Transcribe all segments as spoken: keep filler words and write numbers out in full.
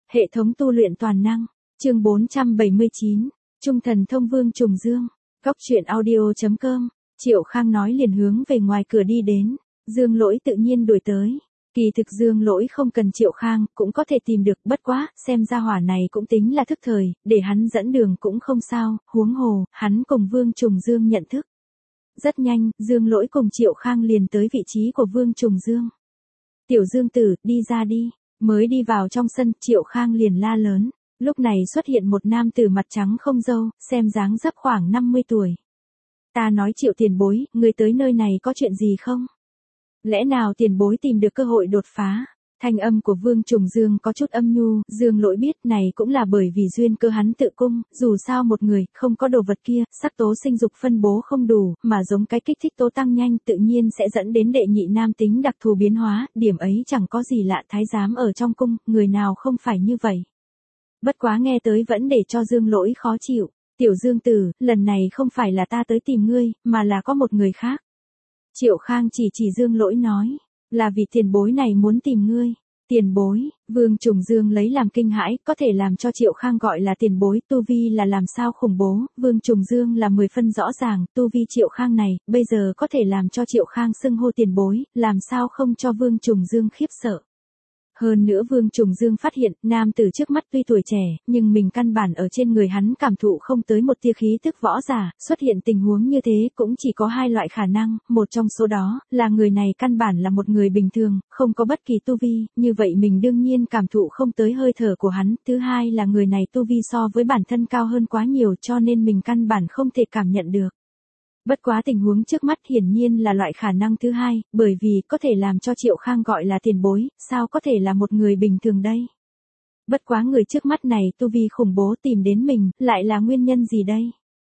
Hệ thống tu luyện toàn năng, chương bốn trăm bảy mươi chín, Trung thần thông Vương Trùng Dương, Góc truyện audio chấm com, Triệu Khang nói liền hướng về ngoài cửa đi đến, Dương Lỗi tự nhiên đuổi tới. Kỳ thực Dương Lỗi không cần Triệu Khang, cũng có thể tìm được, bất quá, xem ra hỏa này cũng tính là thức thời, để hắn dẫn đường cũng không sao, huống hồ, hắn cùng Vương Trùng Dương nhận thức. Rất nhanh, Dương Lỗi cùng Triệu Khang liền tới vị trí của Vương Trùng Dương. Tiểu Dương tử, đi ra đi. Mới đi vào trong sân, Triệu Khang liền la lớn. Lúc này xuất hiện một nam tử mặt trắng không râu, xem dáng dấp khoảng năm mươi tuổi. Ta nói Triệu tiền bối, người tới nơi này có chuyện gì không? Lẽ nào tiền bối tìm được cơ hội đột phá? Thanh âm của Vương Trùng Dương có chút âm nhu, Dương Lỗi biết này cũng là bởi vì duyên cơ hắn tự cung, dù sao một người, không có đồ vật kia, sắc tố sinh dục phân bố không đủ, mà giống cái kích thích tố tăng nhanh tự nhiên sẽ dẫn đến đệ nhị nam tính đặc thù biến hóa, điểm ấy chẳng có gì lạ, thái giám ở trong cung, người nào không phải như vậy. Bất quá nghe tới vẫn để cho Dương Lỗi khó chịu, Tiểu Dương tử, lần này không phải là ta tới tìm ngươi, mà là có một người khác. Triệu Khang chỉ chỉ Dương Lỗi nói. Là vì tiền bối này muốn tìm ngươi. Tiền bối, Vương Trùng Dương lấy làm kinh hãi, có thể làm cho Triệu Khang gọi là tiền bối, tu vi là làm sao khủng bố, Vương Trùng Dương là mười phân rõ ràng, tu vi Triệu Khang này, bây giờ có thể làm cho Triệu Khang xưng hô tiền bối, làm sao không cho Vương Trùng Dương khiếp sợ. Hơn nữa Vương Trùng Dương phát hiện, nam tử trước mắt tuy tuổi trẻ, nhưng mình căn bản ở trên người hắn cảm thụ không tới một tia khí tức võ giả, xuất hiện tình huống như thế cũng chỉ có hai loại khả năng, một trong số đó, là người này căn bản là một người bình thường, không có bất kỳ tu vi, như vậy mình đương nhiên cảm thụ không tới hơi thở của hắn, thứ hai là người này tu vi so với bản thân cao hơn quá nhiều cho nên mình căn bản không thể cảm nhận được. Bất quá tình huống trước mắt hiển nhiên là loại khả năng thứ hai, bởi vì có thể làm cho Triệu Khang gọi là tiền bối, sao có thể là một người bình thường đây? Bất quá người trước mắt này tu vi khủng bố tìm đến mình, lại là nguyên nhân gì đây?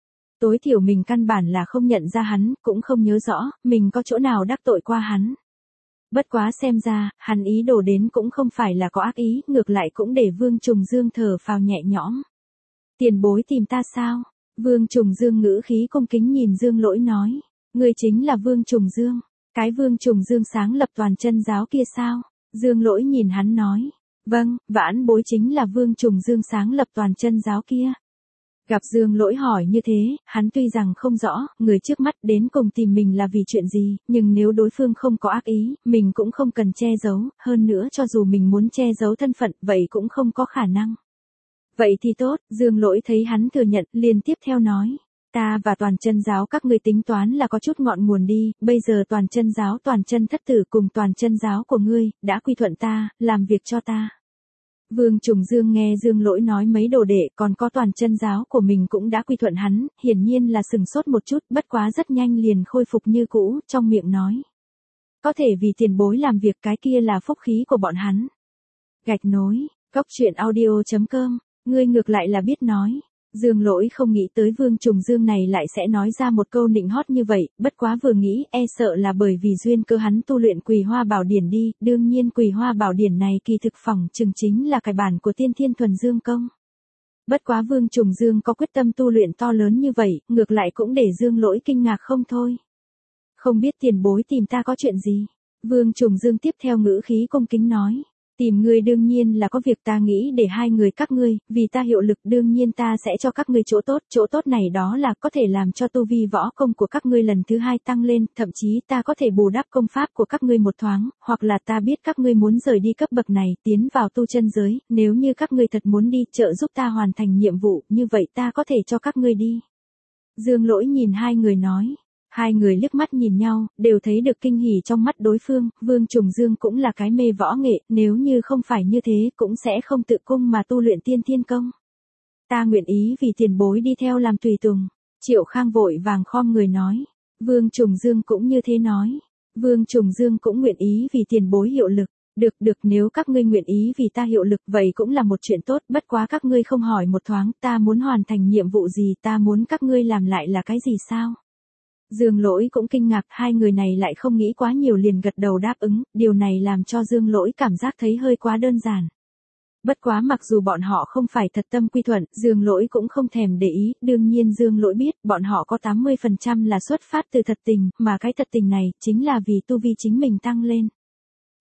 Tối thiểu mình căn bản là không nhận ra hắn, cũng không nhớ rõ, mình có chỗ nào đắc tội qua hắn. Bất quá xem ra, hắn ý đồ đến cũng không phải là có ác ý, ngược lại cũng để Vương Trùng Dương thở phào nhẹ nhõm. Tiền bối tìm ta sao? Vương Trùng Dương ngữ khí cung kính nhìn Dương Lỗi nói, ngươi chính là Vương Trùng Dương, cái Vương Trùng Dương sáng lập toàn chân giáo kia sao? Dương Lỗi nhìn hắn nói, vâng, vãn bối chính là Vương Trùng Dương sáng lập toàn chân giáo kia. Gặp Dương Lỗi hỏi như thế, hắn tuy rằng không rõ, người trước mắt đến cùng tìm mình là vì chuyện gì, nhưng nếu đối phương không có ác ý, mình cũng không cần che giấu, hơn nữa cho dù mình muốn che giấu thân phận, vậy cũng không có khả năng. Vậy thì tốt, Dương Lỗi thấy hắn thừa nhận, liền tiếp theo nói, ta và toàn chân giáo các ngươi tính toán là có chút ngọn nguồn đi, bây giờ toàn chân giáo toàn chân thất tử cùng toàn chân giáo của ngươi, đã quy thuận ta, làm việc cho ta. Vương Trùng Dương nghe Dương Lỗi nói mấy đồ đệ còn có toàn chân giáo của mình cũng đã quy thuận hắn, hiển nhiên là sừng sốt một chút, bất quá rất nhanh liền khôi phục như cũ, trong miệng nói. Có thể vì tiền bối làm việc cái kia là phúc khí của bọn hắn. Gạch nối, Góc truyện audio chấm com. Ngươi ngược lại là biết nói. Dương Lỗi không nghĩ tới Vương Trùng Dương này lại sẽ nói ra một câu nịnh hót như vậy, bất quá vừa nghĩ e sợ là bởi vì duyên cơ hắn tu luyện Quỳ Hoa Bảo Điển đi, đương nhiên Quỳ Hoa Bảo Điển này kỳ thực phỏng chừng chính là cải bản của Tiên Thiên Thuần Dương Công. Bất quá Vương Trùng Dương có quyết tâm tu luyện to lớn như vậy, ngược lại cũng để Dương Lỗi kinh ngạc không thôi. Không biết tiền bối tìm ta có chuyện gì? Vương Trùng Dương tiếp theo ngữ khí cung kính nói. Tìm ngươi đương nhiên là có việc ta nghĩ để hai người các ngươi, vì ta hiệu lực đương nhiên ta sẽ cho các ngươi chỗ tốt, chỗ tốt này đó là có thể làm cho tu vi võ công của các ngươi lần thứ hai tăng lên, thậm chí ta có thể bù đắp công pháp của các ngươi một thoáng, hoặc là ta biết các ngươi muốn rời đi cấp bậc này, tiến vào tu chân giới, nếu như các ngươi thật muốn đi, trợ giúp ta hoàn thành nhiệm vụ, như vậy ta có thể cho các ngươi đi. Dương Lỗi nhìn hai người nói. Hai người liếc mắt nhìn nhau, đều thấy được kinh hỉ trong mắt đối phương, Vương Trùng Dương cũng là cái mê võ nghệ, nếu như không phải như thế cũng sẽ không tự cung mà tu luyện tiên thiên công. Ta nguyện ý vì tiền bối đi theo làm tùy tùng. Triệu Khang vội vàng khom người nói. Vương Trùng Dương cũng như thế nói. Vương Trùng Dương cũng nguyện ý vì tiền bối hiệu lực. Được được nếu các ngươi nguyện ý vì ta hiệu lực vậy cũng là một chuyện tốt, bất quá các ngươi không hỏi một thoáng ta muốn hoàn thành nhiệm vụ gì, ta muốn các ngươi làm lại là cái gì sao? Dương Lỗi cũng kinh ngạc, hai người này lại không nghĩ quá nhiều liền gật đầu đáp ứng, điều này làm cho Dương Lỗi cảm giác thấy hơi quá đơn giản. Bất quá mặc dù bọn họ không phải thật tâm quy thuận, Dương Lỗi cũng không thèm để ý, đương nhiên Dương Lỗi biết, bọn họ có tám mươi phần trăm là xuất phát từ thật tình, mà cái thật tình này, chính là vì tu vi chính mình tăng lên.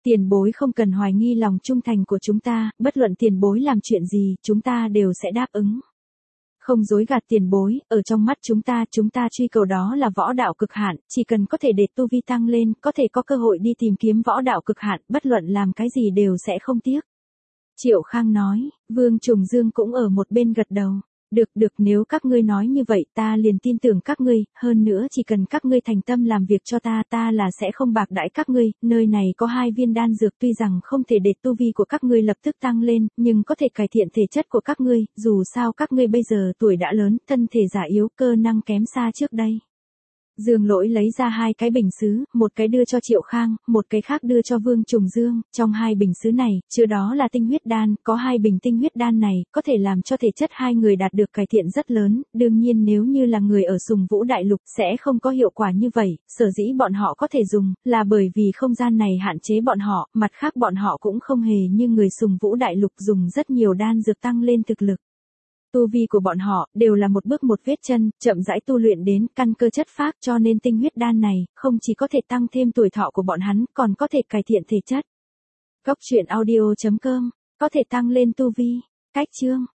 Tiền bối không cần hoài nghi lòng trung thành của chúng ta, bất luận tiền bối làm chuyện gì, chúng ta đều sẽ đáp ứng. Không dối gạt tiền bối, ở trong mắt chúng ta, chúng ta truy cầu đó là võ đạo cực hạn, chỉ cần có thể để tu vi tăng lên, có thể có cơ hội đi tìm kiếm võ đạo cực hạn, bất luận làm cái gì đều sẽ không tiếc. Triệu Khang nói, Vương Trùng Dương cũng ở một bên gật đầu. Được được, nếu các ngươi nói như vậy ta liền tin tưởng các ngươi, hơn nữa chỉ cần các ngươi thành tâm làm việc cho ta, ta là sẽ không bạc đãi các ngươi, nơi này có hai viên đan dược tuy rằng không thể để tu vi của các ngươi lập tức tăng lên, nhưng có thể cải thiện thể chất của các ngươi, dù sao các ngươi bây giờ tuổi đã lớn, thân thể già yếu, cơ năng kém xa trước đây. Dương Lỗi lấy ra hai cái bình sứ, một cái đưa cho Triệu Khang, một cái khác đưa cho Vương Trùng Dương, trong hai bình sứ này, chứa đó là tinh huyết đan, có hai bình tinh huyết đan này, có thể làm cho thể chất hai người đạt được cải thiện rất lớn, đương nhiên nếu như là người ở Sùng Vũ Đại Lục sẽ không có hiệu quả như vậy, sở dĩ bọn họ có thể dùng, là bởi vì không gian này hạn chế bọn họ, mặt khác bọn họ cũng không hề như người Sùng Vũ Đại Lục dùng rất nhiều đan dược tăng lên thực lực. Tu vi của bọn họ, đều là một bước một vết chân, chậm rãi tu luyện đến căn cơ chất phác cho nên tinh huyết đan này, không chỉ có thể tăng thêm tuổi thọ của bọn hắn, còn có thể cải thiện thể chất. Góc truyện audio chấm com, có thể tăng lên tu vi. Cách chương.